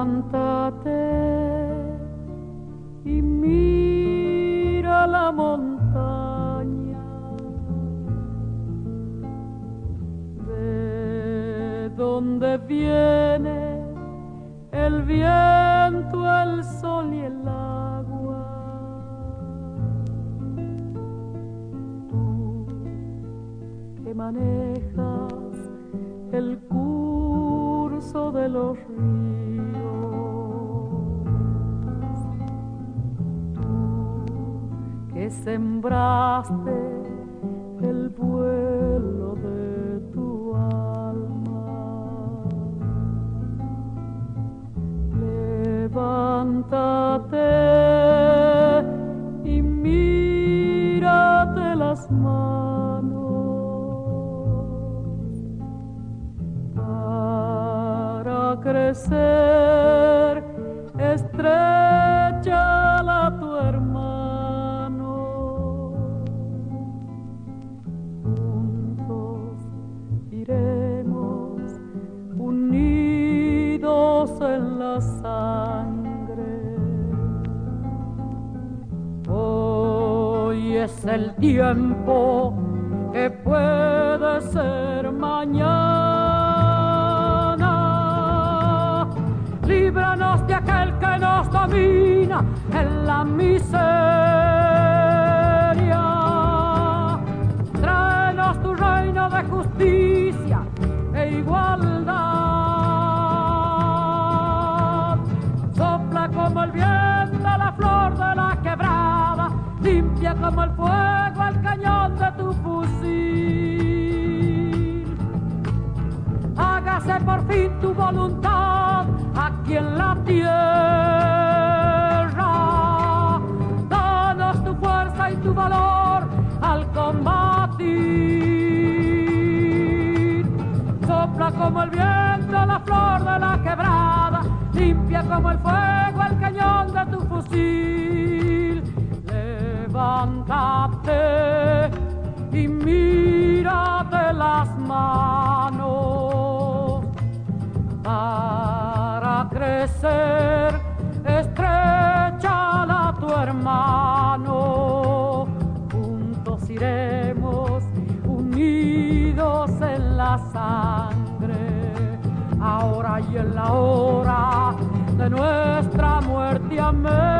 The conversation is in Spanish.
Levántate y mira la montaña, de donde viene el viento, el sol y el agua. Tú que manejas el curso de los ríos, tú que sembraste el vuelo de tu alma, levántate y mírate las manos para crecer, estréchala a tu hermano. Juntos iremos unidos en la sangre. Hoy es el tiempo que puede ser mañana. Líbranos de aquel que nos domina en la miseria. Tráenos tu reino de justicia e igualdad. Sopla como el viento la flor de la quebrada, limpia como el fuego el cañón de tu fusil. Hágase por fin tu voluntad aquí en la tierra. Danos tu fuerza y tu valor al combatir. Sopla como el viento la flor de la quebrada, limpia como el fuego el cañón de tu fusil. Levántate y mírate las manos para crecer, estréchala a tu hermano. Juntos iremos unidos en la sangre, ahora y en la hora de nuestra muerte. Amén.